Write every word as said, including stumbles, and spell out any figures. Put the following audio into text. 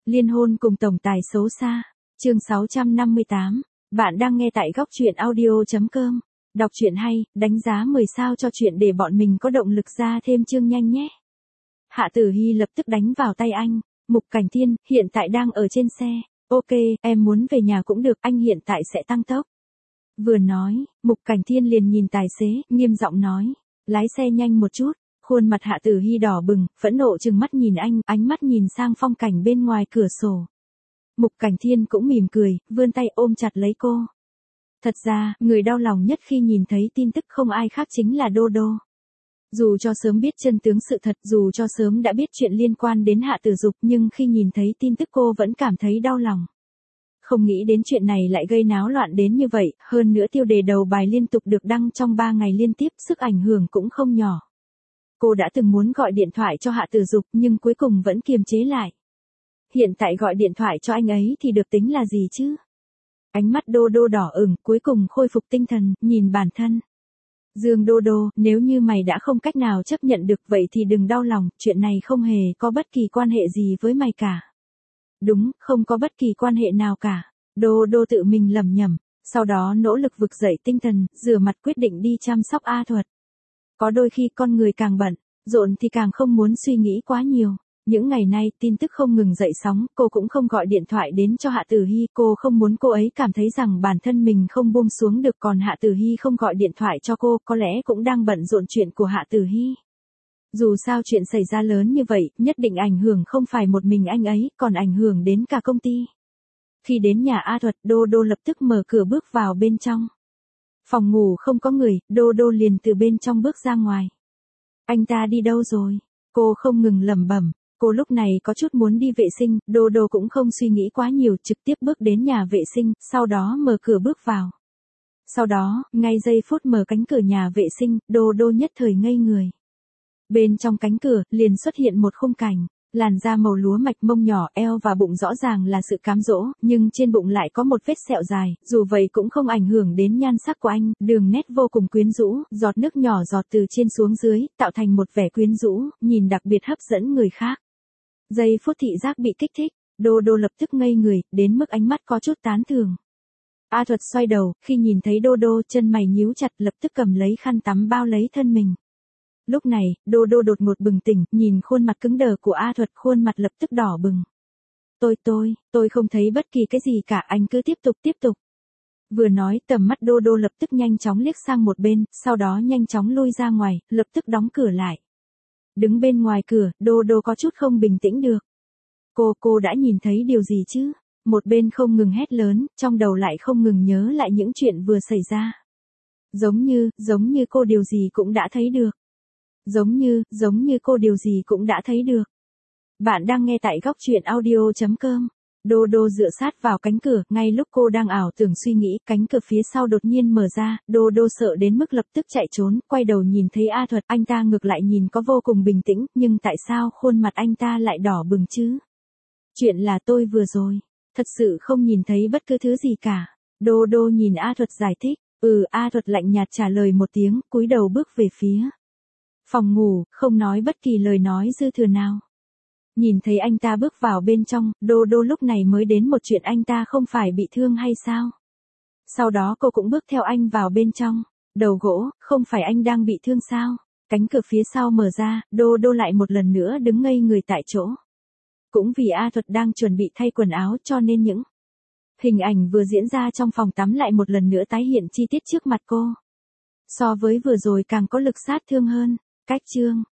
Liên hôn cùng tổng tài xấu xa. Chương sáu trăm năm mươi tám. Bạn đang nghe tại góc truyện audio chấm com. Đọc truyện hay, đánh giá mười sao cho chuyện để bọn mình có động lực ra thêm chương nhanh nhé. Hạ Tử Hi lập tức đánh vào tay anh. Mục Cảnh Thiên, hiện tại đang ở trên xe. Ok, em muốn về nhà cũng được, anh hiện tại sẽ tăng tốc. Vừa nói, Mục Cảnh Thiên liền nhìn tài xế, nghiêm giọng nói. Lái xe nhanh một chút. Khuôn mặt Hạ Tử Hi đỏ bừng, phẫn nộ trừng mắt nhìn anh, ánh mắt nhìn sang phong cảnh bên ngoài cửa sổ. Mục Cảnh Thiên cũng mỉm cười, vươn tay ôm chặt lấy cô. Thật ra, người đau lòng nhất khi nhìn thấy tin tức không ai khác chính là Đô Đô. Dù cho sớm biết chân tướng sự thật, dù cho sớm đã biết chuyện liên quan đến Hạ Tử Dục, nhưng khi nhìn thấy tin tức cô vẫn cảm thấy đau lòng. Không nghĩ đến chuyện này lại gây náo loạn đến như vậy, hơn nữa tiêu đề đầu bài liên tục được đăng trong ba ngày liên tiếp, sức ảnh hưởng cũng không nhỏ. Cô đã từng muốn gọi điện thoại cho Hạ Tử Dục nhưng cuối cùng vẫn kiềm chế lại. Hiện tại gọi điện thoại cho anh ấy thì được tính là gì chứ? Ánh mắt Đô Đô đỏ ửng, cuối cùng khôi phục tinh thần, nhìn bản thân. Dương Đô Đô, nếu như mày đã không cách nào chấp nhận được vậy thì đừng đau lòng, chuyện này không hề có bất kỳ quan hệ gì với mày cả. Đúng, không có bất kỳ quan hệ nào cả. Đô Đô tự mình lẩm nhẩm, sau đó nỗ lực vực dậy tinh thần, rửa mặt quyết định đi chăm sóc A Thuật. Có đôi khi con người càng bận, rộn thì càng không muốn suy nghĩ quá nhiều. Những ngày nay tin tức không ngừng dậy sóng, cô cũng không gọi điện thoại đến cho Hạ Tử Hi, cô không muốn cô ấy cảm thấy rằng bản thân mình không buông xuống được, còn Hạ Tử Hi không gọi điện thoại cho cô, có lẽ cũng đang bận rộn chuyện của Hạ Tử Hi. Dù sao chuyện xảy ra lớn như vậy, nhất định ảnh hưởng không phải một mình anh ấy, còn ảnh hưởng đến cả công ty. Khi đến nhà A Thuật, Đô Đô lập tức mở cửa bước vào bên trong. Phòng ngủ không có người, Đô Đô liền từ bên trong bước ra ngoài. Anh ta đi đâu rồi? Cô không ngừng lẩm bẩm. Cô lúc này có chút muốn đi vệ sinh, Đô Đô cũng không suy nghĩ quá nhiều, trực tiếp bước đến nhà vệ sinh, sau đó mở cửa bước vào. Sau đó, ngay giây phút mở cánh cửa nhà vệ sinh, Đô Đô nhất thời ngây người. Bên trong cánh cửa, liền xuất hiện một khung cảnh. Làn da màu lúa mạch, mông nhỏ, eo và bụng rõ ràng là sự cám dỗ, nhưng trên bụng lại có một vết sẹo dài, dù vậy cũng không ảnh hưởng đến nhan sắc của anh, đường nét vô cùng quyến rũ, giọt nước nhỏ giọt từ trên xuống dưới, tạo thành một vẻ quyến rũ, nhìn đặc biệt hấp dẫn người khác. Giây phút thị giác bị kích thích, Đô Đô lập tức ngây người, đến mức ánh mắt có chút tán thưởng. A Thuật xoay đầu, khi nhìn thấy Đô Đô, chân mày nhíu chặt, lập tức cầm lấy khăn tắm bao lấy thân mình. Lúc này, Đô Đô đột ngột bừng tỉnh, nhìn khuôn mặt cứng đờ của A Thuật, khuôn mặt lập tức đỏ bừng. Tôi tôi, tôi không thấy bất kỳ cái gì cả, anh cứ tiếp tục tiếp tục. Vừa nói, tầm mắt Đô Đô lập tức nhanh chóng liếc sang một bên, sau đó nhanh chóng lui ra ngoài, lập tức đóng cửa lại. Đứng bên ngoài cửa, Đô Đô có chút không bình tĩnh được. Cô, cô đã nhìn thấy điều gì chứ? Một bên không ngừng hét lớn, trong đầu lại không ngừng nhớ lại những chuyện vừa xảy ra. Giống như, giống như cô điều gì cũng đã thấy được. Giống như, giống như cô điều gì cũng đã thấy được. Bạn đang nghe tại góc truyện audio chấm com. Đô Đô dựa sát vào cánh cửa, ngay lúc cô đang ảo tưởng suy nghĩ, cánh cửa phía sau đột nhiên mở ra, Đô Đô sợ đến mức lập tức chạy trốn, quay đầu nhìn thấy A Thuật, anh ta ngược lại nhìn có vô cùng bình tĩnh, nhưng tại sao khuôn mặt anh ta lại đỏ bừng chứ? Chuyện là tôi vừa rồi, thật sự không nhìn thấy bất cứ thứ gì cả. Đô Đô nhìn A Thuật giải thích, ừ, A Thuật lạnh nhạt trả lời một tiếng, cúi đầu bước về phía phòng ngủ, không nói bất kỳ lời nói dư thừa nào. Nhìn thấy anh ta bước vào bên trong, Đô Đô lúc này mới đến một chuyện, anh ta không phải bị thương hay sao? Sau đó cô cũng bước theo anh vào bên trong. Đầu gỗ, không phải anh đang bị thương sao? Cánh cửa phía sau mở ra, Đô Đô lại một lần nữa đứng ngây người tại chỗ. Cũng vì A Thuật đang chuẩn bị thay quần áo cho nên những hình ảnh vừa diễn ra trong phòng tắm lại một lần nữa tái hiện chi tiết trước mặt cô. So với vừa rồi càng có lực sát thương hơn. Cách chương